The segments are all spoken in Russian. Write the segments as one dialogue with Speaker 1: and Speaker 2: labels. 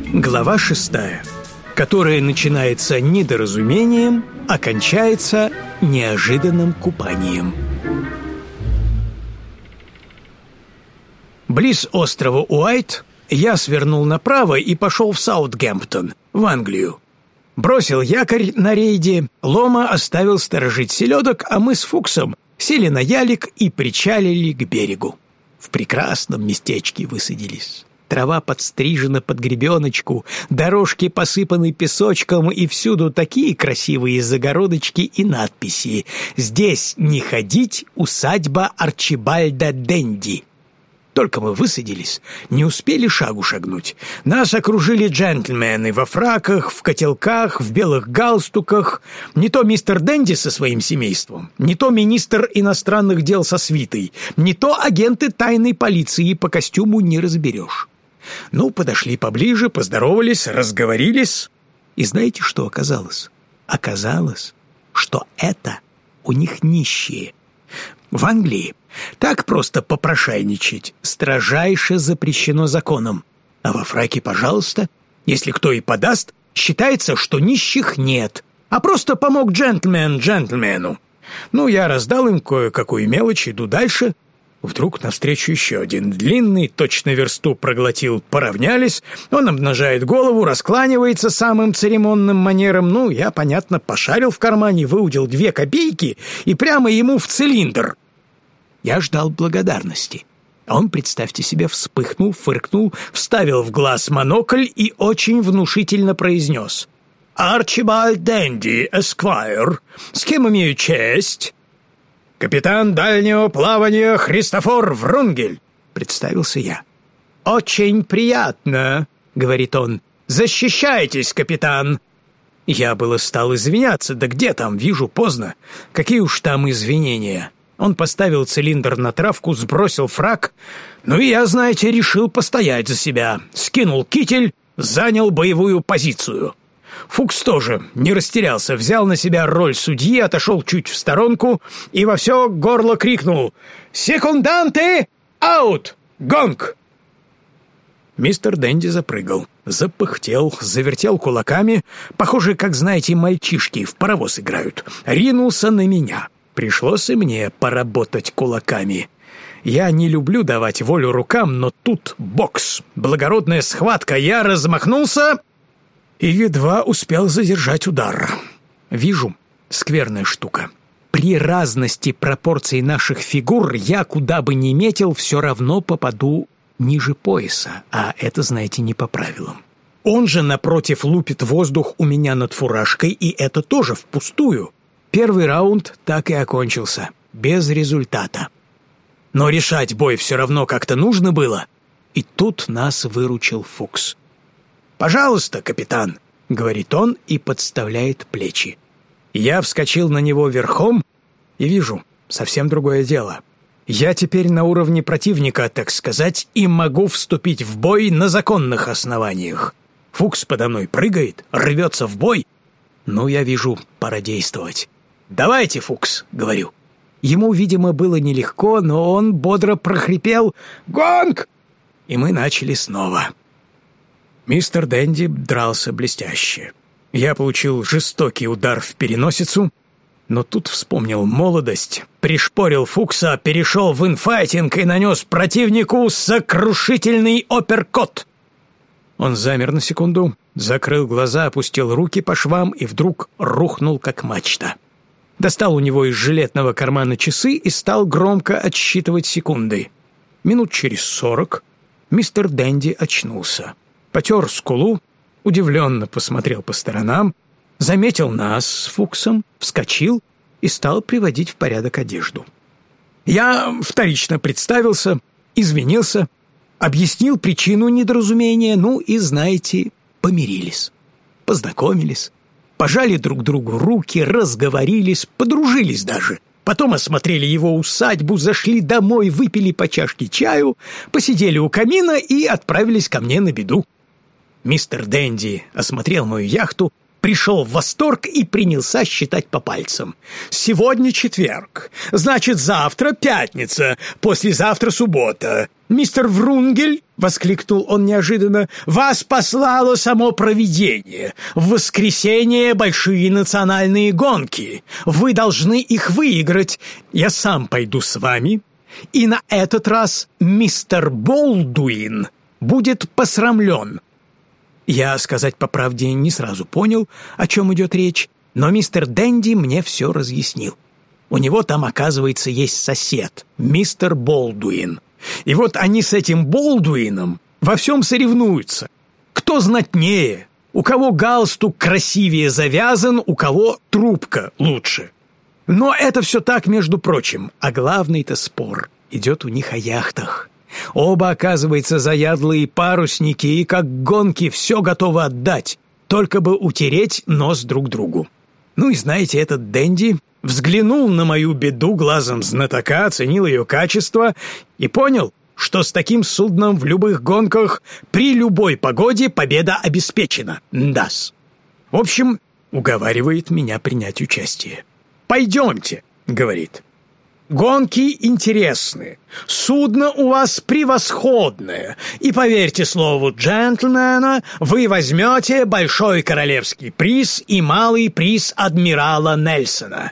Speaker 1: Глава 6, которая начинается недоразумением, а кончается неожиданным купанием. Близ острова Уайт я свернул направо и пошел в Саутгемптон, в Англию. Бросил якорь на рейде, Лома оставил сторожить селедок, а мы с Фуксом сели на ялик и причалили к берегу. В прекрасном местечке высадились. Трава подстрижена под гребеночку, дорожки посыпаны песочком, и всюду такие красивые загородочки и надписи: «Здесь не ходить, усадьба Арчибальда Денди». Только мы высадились, не успели шагу шагнуть. Нас окружили джентльмены во фраках, в котелках, в белых галстуках. Не то мистер Денди со своим семейством, не то министр иностранных дел со свитой, не то агенты тайной полиции, по костюму не разберешь. Ну, подошли поближе, поздоровались, разговорились. И знаете, что оказалось? Оказалось, что это у них нищие. В Англии так просто попрошайничать строжайше запрещено законом. А во фраке, пожалуйста, если кто и подаст, считается, что нищих нет, а просто помог джентльмен джентльмену. Ну, я раздал им кое-какую мелочь, иду дальше. Вдруг навстречу еще один длинный, точно версту проглотил, поравнялись. Он обнажает голову, раскланивается самым церемонным манером. Ну, я, понятно, пошарил в кармане, выудил 2 копейки и прямо ему в цилиндр. Я ждал благодарности. А он, представьте себе, вспыхнул, фыркнул, вставил в глаз монокль и очень внушительно произнес: «Арчибальд Денди, эсквайр, с кем имею честь?» «Капитан дальнего плавания Христофор Врунгель», — представился я. «Очень приятно», — говорит он. «Защищайтесь, капитан». Я было стал извиняться, да где там, вижу, поздно. Какие уж там извинения. Он поставил цилиндр на травку, сбросил фрак. Ну и я, знаете, решил постоять за себя. Скинул китель, занял боевую позицию. Фукс тоже не растерялся, взял на себя роль судьи, отошел чуть в сторонку и во все горло крикнул: «Секунданты! Аут! Гонг!» Мистер Денди запрыгал, запыхтел, завертел кулаками, похоже, как, знаете, мальчишки в паровоз играют, ринулся на меня. Пришлось и мне поработать кулаками. Я не люблю давать волю рукам, но тут бокс, благородная схватка. Я размахнулся и едва успел задержать удар. Вижу, скверная штука. При разности пропорций наших фигур я, куда бы ни метил, все равно попаду ниже пояса, а это, знаете, не по правилам. Он же, напротив, лупит воздух у меня над фуражкой, и это тоже впустую. Первый раунд так и окончился, без результата. Но решать бой все равно как-то нужно было, и тут нас выручил Фукс. «Пожалуйста, капитан», — говорит он и подставляет плечи. Я вскочил на него верхом и вижу, совсем другое дело. Я теперь на уровне противника, так сказать, и могу вступить в бой на законных основаниях. Фукс подо мной прыгает, рвется в бой. Ну, я вижу, пора действовать. «Давайте, Фукс», — говорю. Ему, видимо, было нелегко, но он бодро прохрипел: «Гонг!» И мы начали снова. Мистер Денди дрался блестяще. Я получил жестокий удар в переносицу, но тут вспомнил молодость, пришпорил Фукса, перешел в инфайтинг и нанес противнику сокрушительный апперкот. Он замер на секунду, закрыл глаза, опустил руки по швам и вдруг рухнул, как мачта. Достал у него из жилетного кармана часы и стал громко отсчитывать секунды. Минут через 40 мистер Денди очнулся. Потер скулу, удивленно посмотрел по сторонам, заметил нас с Фуксом, вскочил и стал приводить в порядок одежду. Я вторично представился, извинился, объяснил причину недоразумения, ну и, знаете, помирились, познакомились, пожали друг другу руки, разговорились, подружились даже. Потом осмотрели его усадьбу, зашли домой, выпили по чашке чаю, посидели у камина и отправились ко мне на беду. Мистер Денди осмотрел мою яхту, пришел в восторг и принялся считать по пальцам. «Сегодня четверг, значит, завтра пятница, послезавтра суббота. Мистер Врунгель, — воскликнул он неожиданно, — вас послало само провидение. В воскресенье большие национальные гонки. Вы должны их выиграть. Я сам пойду с вами. И на этот раз мистер Болдуин будет посрамлен». Я, сказать по правде, не сразу понял, о чем идет речь, но мистер Денди мне все разъяснил. У него там, оказывается, есть сосед, мистер Болдуин. И вот они с этим Болдуином во всем соревнуются. Кто знатнее, у кого галстук красивее завязан, у кого трубка лучше. Но это все так, между прочим, а главный-то спор идет у них о яхтах. Оба, оказывается, заядлые парусники, и как гонки все готовы отдать, только бы утереть нос друг другу. Ну и знаете, этот Денди взглянул на мою беду глазом знатока, оценил ее качество и понял, что с таким судном в любых гонках при любой погоде победа обеспечена. Да-с. В общем, уговаривает меня принять участие. «Пойдемте», — говорит. «Гонки интересны, судно у вас превосходное, и, поверьте слову джентльмена, вы возьмете большой королевский приз и малый приз адмирала Нельсона».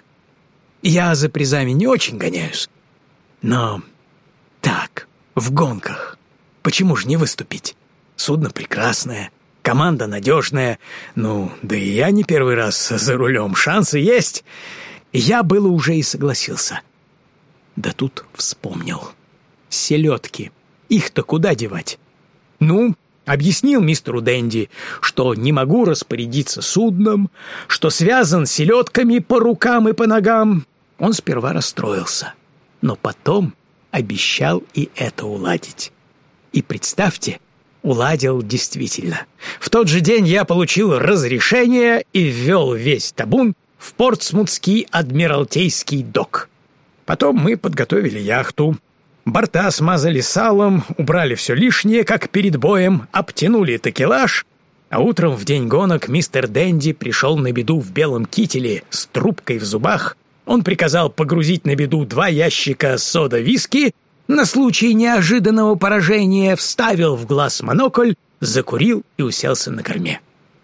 Speaker 1: Я за призами не очень гоняюсь, но так, в гонках, почему же не выступить? Судно прекрасное, команда надежная, ну, да и я не первый раз за рулем, шансы есть. Я было уже и согласился. Да тут вспомнил. Селедки. Их-то куда девать? Ну, объяснил мистеру Денди, что не могу распорядиться судном, что связан селедками по рукам и по ногам. Он сперва расстроился, но потом обещал и это уладить. И представьте, уладил действительно. В тот же день я получил разрешение и ввел весь табун в Портсмутский адмиралтейский док. Потом мы подготовили яхту, борта смазали салом, убрали все лишнее, как перед боем, обтянули такелаж, а утром в день гонок мистер Денди пришел на беду в белом кителе с трубкой в зубах. Он приказал погрузить на беду 2 ящика сода-виски, на случай неожиданного поражения вставил в глаз монокль, закурил и уселся на корме.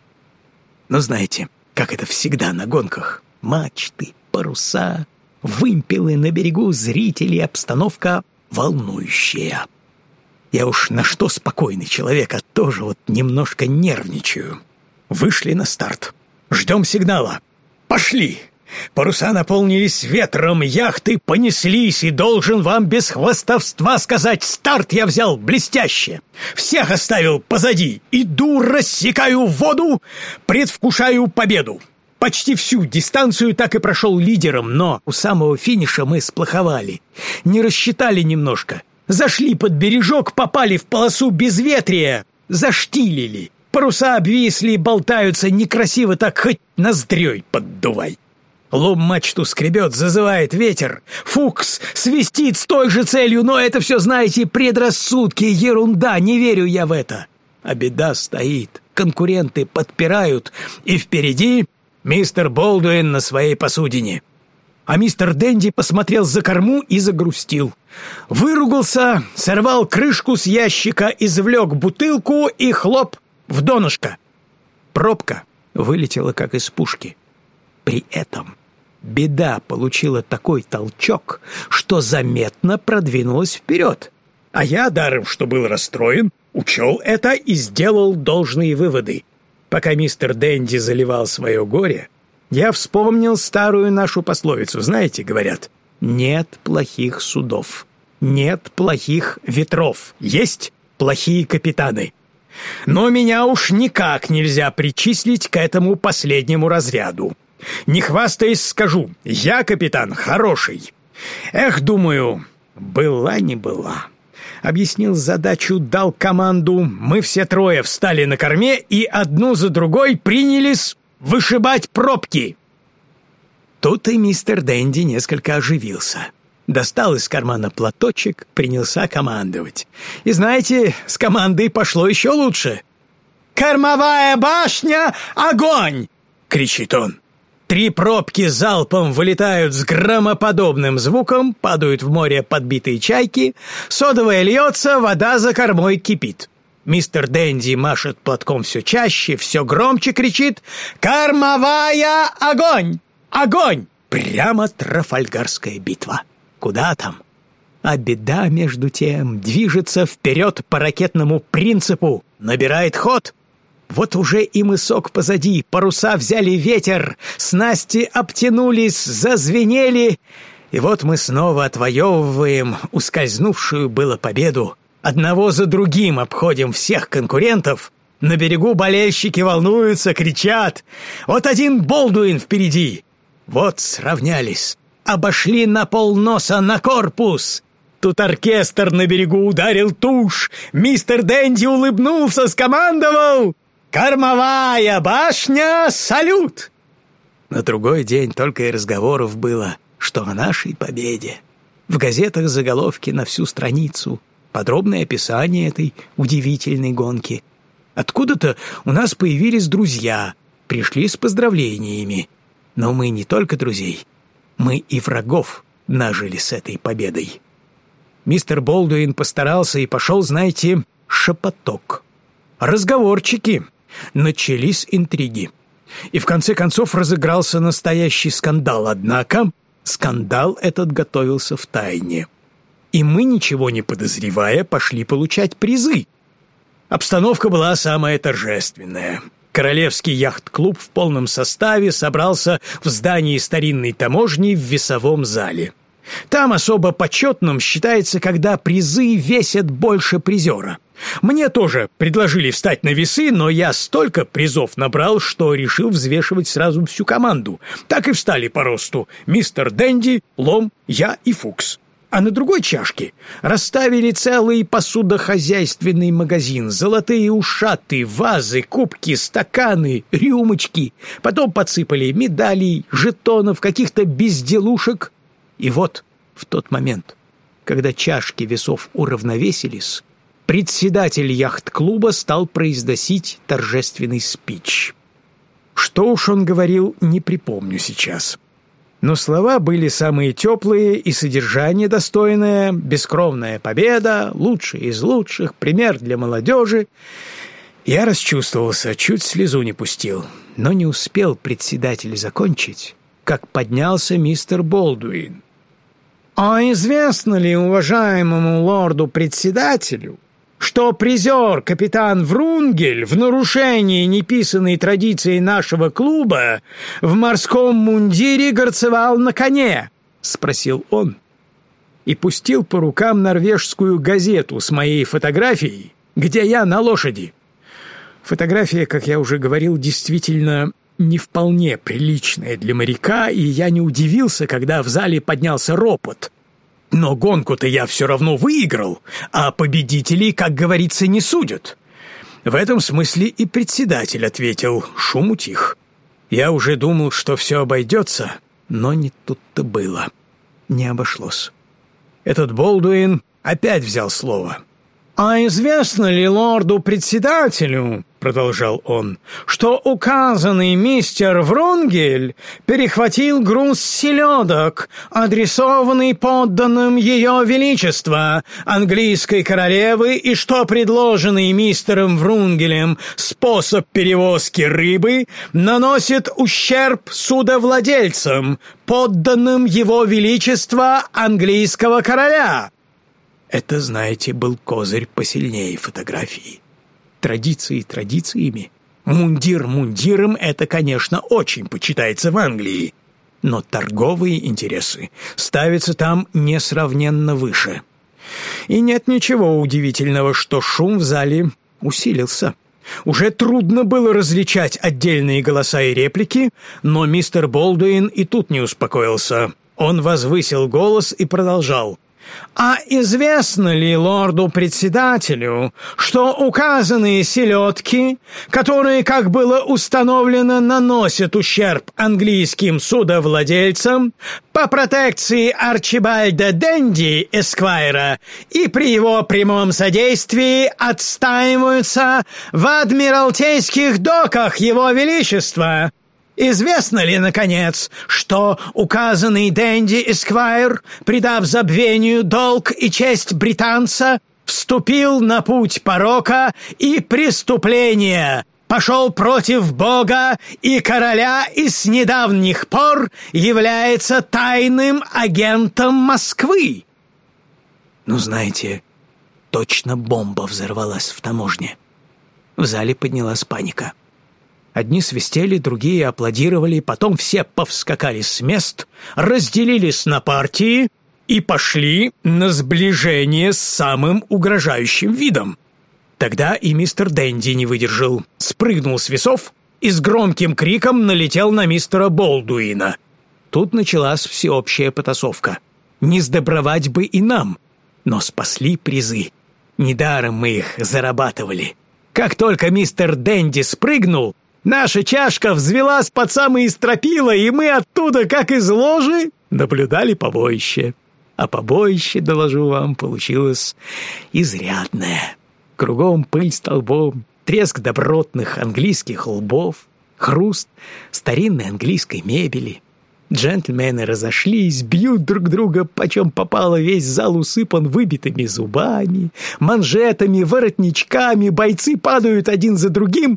Speaker 1: Но знаете, как это всегда на гонках: мачты, паруса, вымпелы на берегу, зрители, обстановка волнующая. Я уж на что спокойный человек, а тоже вот немножко нервничаю. Вышли на старт. Ждем сигнала. Пошли! Паруса наполнились ветром, яхты понеслись, и должен вам без хвастовства сказать, старт я взял блестяще. Всех оставил позади. Иду, рассекаю воду, предвкушаю победу. Почти всю дистанцию так и прошел лидером, но у самого финиша мы сплоховали. Не рассчитали немножко. Зашли под бережок, попали в полосу безветрия, заштилили. Паруса обвисли, болтаются, некрасиво так, хоть ноздрёй поддувай. Лом мачту скребет, зазывает ветер. Фукс свистит с той же целью, но это все, знаете, предрассудки, ерунда, не верю я в это. А беда стоит, конкуренты подпирают, и впереди мистер Болдуин на своей посудине. А мистер Денди посмотрел за корму и загрустил. Выругался, сорвал крышку с ящика, извлек бутылку и хлоп в донышко. Пробка вылетела, как из пушки. При этом беда получила такой толчок, что заметно продвинулась вперед. А я, даром что был расстроен, учел это и сделал должные выводы. Пока мистер Денди заливал свое горе, я вспомнил старую нашу пословицу. Знаете, говорят, нет плохих судов, нет плохих ветров, есть плохие капитаны. Но меня уж никак нельзя причислить к этому последнему разряду. Не хвастаясь, скажу, я капитан хороший. Эх, думаю, была не была. Объяснил задачу, дал команду. Мы все трое встали на корме и одну за другой принялись вышибать пробки. Тут и мистер Денди несколько оживился. Достал из кармана платочек, принялся командовать. И знаете, с командой пошло еще лучше. «Кормовая башня! Огонь!» кричит он. 3 пробки залпом вылетают с громоподобным звуком, падают в море подбитые чайки, содовая льется, вода за кормой кипит. Мистер Денди машет платком все чаще, все громче кричит: «Кормовая! Огонь! Огонь!» Прямо Трафальгарская битва. Куда там? А беда, между тем, движется вперед по ракетному принципу, набирает ход. Вот уже и мысок позади, паруса взяли ветер, снасти обтянулись, зазвенели, и вот мы снова отвоевываем ускользнувшую было победу. Одного за другим обходим всех конкурентов. На берегу болельщики волнуются, кричат. Вот один Болдуин впереди. Вот сравнялись, обошли на полноса на корпус. Тут оркестр на берегу ударил тушь. Мистер Денди улыбнулся, скомандовал: «Кормовая башня, салют!» На другой день только и разговоров было, что о нашей победе. В газетах заголовки на всю страницу, подробное описание этой удивительной гонки. Откуда-то у нас появились друзья, пришли с поздравлениями. Но мы не только друзей, мы и врагов нажили с этой победой. Мистер Болдуин постарался и пошел, знаете, шепоток. Разговорчики. Начались интриги. И в конце концов разыгрался настоящий скандал. Однако скандал этот готовился втайне. И мы, ничего не подозревая, пошли получать призы. Обстановка была самая торжественная. Королевский яхт-клуб в полном составе собрался в здании старинной таможни в весовом зале. Там особо почетным считается, когда призы весят больше призера. Мне тоже предложили встать на весы, но я столько призов набрал, что решил взвешивать сразу всю команду. Так и встали по росту: мистер Денди, Лом, я и Фукс. А на другой чашке расставили целый посудохозяйственный магазин: золотые ушаты, вазы, кубки, стаканы, рюмочки. Потом подсыпали медалей, жетонов, каких-то безделушек. И вот в тот момент, когда чашки весов уравновесились, председатель яхт-клуба стал произносить торжественный спич. Что уж он говорил, не припомню сейчас. Но слова были самые теплые и содержание достойное: бескровная победа, лучший из лучших, пример для молодежи. Я расчувствовался, чуть слезу не пустил, но не успел председатель закончить, как поднялся мистер Болдуин. «А известно ли уважаемому лорду-председателю, что призер капитан Врунгель в нарушении неписанной традиции нашего клуба в морском мундире горцевал на коне?» — спросил он. И пустил по рукам норвежскую газету с моей фотографией, где я на лошади. Фотография, как я уже говорил, действительно не вполне приличная для моряка, и я не удивился, когда в зале поднялся ропот. Но гонку-то я все равно выиграл, а победителей, как говорится, не судят. В этом смысле и председатель ответил: шум утих. Я уже думал, что все обойдется, но не тут-то было. Не обошлось. Этот Болдуин опять взял слово. «А известно ли лорду-председателю, — продолжал он, — что указанный мистер Врунгель перехватил груз селедок, адресованный подданным ее величества, английской королевы, и что предложенный мистером Врунгелем способ перевозки рыбы наносит ущерб судовладельцам, подданным его величества английского короля?» Это, знаете, был козырь посильнее фотографии. Традиции традициями. Мундир мундиром — это, конечно, очень почитается в Англии. Но торговые интересы ставятся там несравненно выше. И нет ничего удивительного, что шум в зале усилился. Уже трудно было различать отдельные голоса и реплики, но мистер Болдуин и тут не успокоился. Он возвысил голос и продолжал: «А известно ли лорду-председателю, что указанные селедки, которые, как было установлено, наносят ущерб английским судовладельцам, по протекции Арчибальда Денди, эсквайра, и при его прямом содействии отстаиваются в адмиралтейских доках его величества? Известно ли, наконец, что указанный Дэнди Эсквайр, придав забвению долг и честь британца, вступил на путь порока и преступления, пошел против Бога и короля и с недавних пор является тайным агентом Москвы? Ну, знаете, точно бомба взорвалась в таможне. В зале поднялась паника. Одни свистели, другие аплодировали, потом все повскакали с мест, разделились на партии и пошли на сближение с самым угрожающим видом. Тогда и мистер Дэнди не выдержал, спрыгнул с весов и с громким криком налетел на мистера Болдуина. Тут началась всеобщая потасовка. Не сдобровать бы и нам, но спасли призы. Недаром мы их зарабатывали. Как только мистер Дэнди спрыгнул, наша чашка взвелась под самые стропила, и мы оттуда, как из ложи, наблюдали побоище. А побоище, доложу вам, получилось изрядное. Кругом пыль столбом, треск добротных английских лбов, хруст старинной английской мебели. Джентльмены разошлись, бьют друг друга, почем попало, весь зал усыпан выбитыми зубами, манжетами, воротничками, бойцы падают один за другим.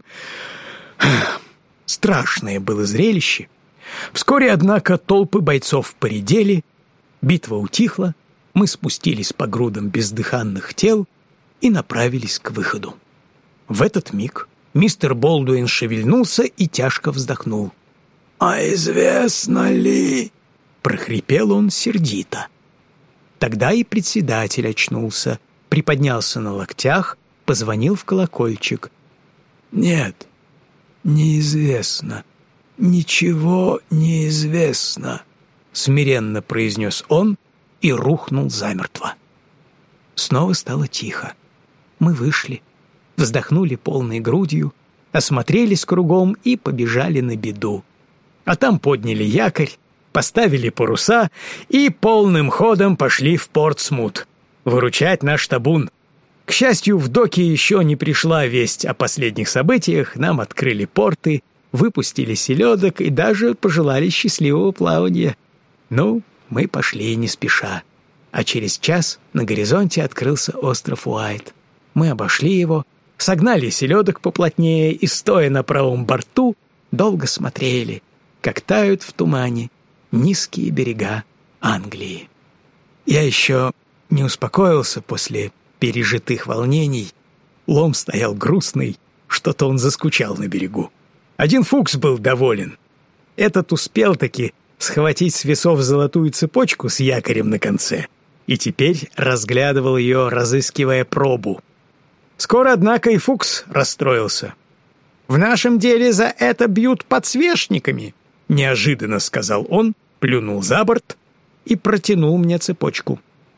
Speaker 1: Страшное было зрелище. Вскоре, однако, толпы бойцов поредели, битва утихла, мы спустились по грудам бездыханных тел и направились к выходу. В этот миг мистер Болдуин шевельнулся и тяжко вздохнул. «А известно ли?» — прохрипел он сердито. Тогда и председатель очнулся, приподнялся на локтях, позвонил в колокольчик. «Нет, неизвестно, ничего не известно», — смиренно произнес он и рухнул замертво. Снова стало тихо. Мы вышли, вздохнули полной грудью, осмотрелись кругом и побежали на беду. А там подняли якорь, поставили паруса и полным ходом пошли в Портсмут выручать наш табун. К счастью, в доки еще не пришла весть о последних событиях, нам открыли порты, выпустили селедок и даже пожелали счастливого плавания. Ну, мы пошли не спеша. А через час на горизонте открылся остров Уайт. Мы обошли его, согнали селедок поплотнее и, стоя на правом борту, долго смотрели, как тают в тумане низкие берега Англии. Я еще не успокоился после пережитых волнений. Лом стоял грустный, что-то он заскучал на берегу. Один Фукс был доволен. Этот успел-таки схватить с весов золотую цепочку с якорем на конце и теперь разглядывал ее, разыскивая пробу. Скоро, однако, и Фукс расстроился. «В нашем деле за это бьют подсвечниками», — неожиданно сказал он, плюнул за борт и протянул мне цепочку.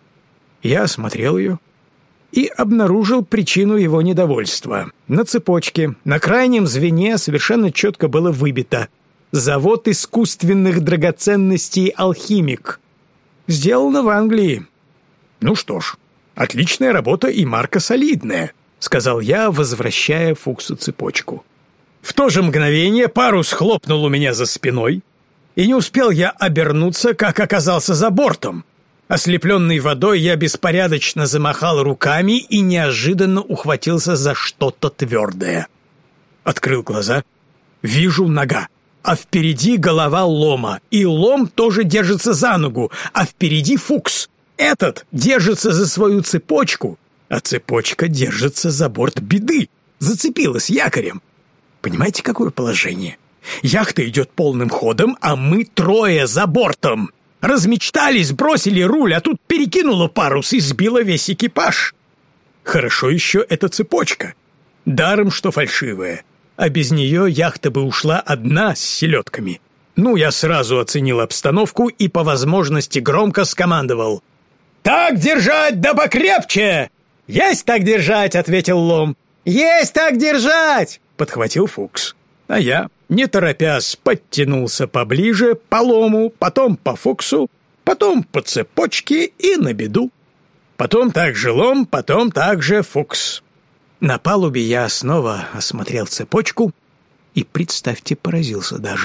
Speaker 1: Я осмотрел ее и обнаружил причину его недовольства. На цепочке, на крайнем звене совершенно четко было выбито «Завод искусственных драгоценностей «Алхимик». Сделано в Англии. «Ну что ж, отличная работа и марка солидная», — сказал я, возвращая Фуксу цепочку. В то же мгновение парус хлопнул у меня за спиной, и не успел я обернуться, как оказался за бортом. Ослепленный водой, я беспорядочно замахал руками и неожиданно ухватился за что-то твердое. Открыл глаза. Вижу нога, а впереди голова Лома, и Лом тоже держится за ногу, а впереди Фукс. Этот держится за свою цепочку, а цепочка держится за борт беды, зацепилась якорем. Понимаете, какое положение? Яхта идет полным ходом, а мы трое за бортом. Размечтались, бросили руль, а тут перекинуло парус и сбило весь экипаж. Хорошо еще эта цепочка. Даром, что фальшивая. А без нее яхта бы ушла одна с селедками. Ну, я сразу оценил обстановку и по возможности громко скомандовал. «Так держать, да покрепче!» «Есть так держать!» — ответил Лом. «Есть так держать!» — подхватил Фукс. А я, не торопясь, подтянулся поближе по Лому, потом по Фуксу, потом по цепочке и на беду. Потом также Лом, потом также Фукс. На палубе я снова осмотрел цепочку и, представьте, поразился даже.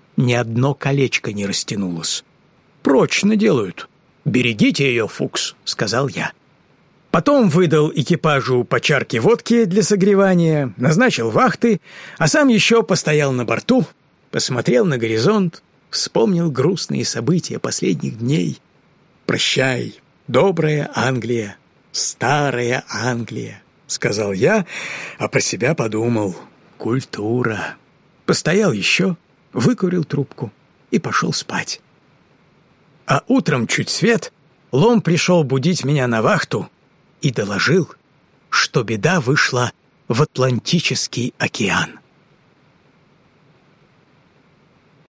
Speaker 1: Ни одно колечко не растянулось. Прочно делают. «Берегите ее, Фукс», — сказал я. Потом выдал экипажу по чарке водки для согревания, назначил вахты, а сам еще постоял на борту, посмотрел на горизонт, вспомнил грустные события последних дней. «Прощай, добрая Англия, старая Англия», — сказал я, а про себя подумал: «Культура». Постоял еще, выкурил трубку и пошел спать. А утром чуть свет, Лом пришел будить меня на вахту и доложил, что беда вышла в Атлантический океан.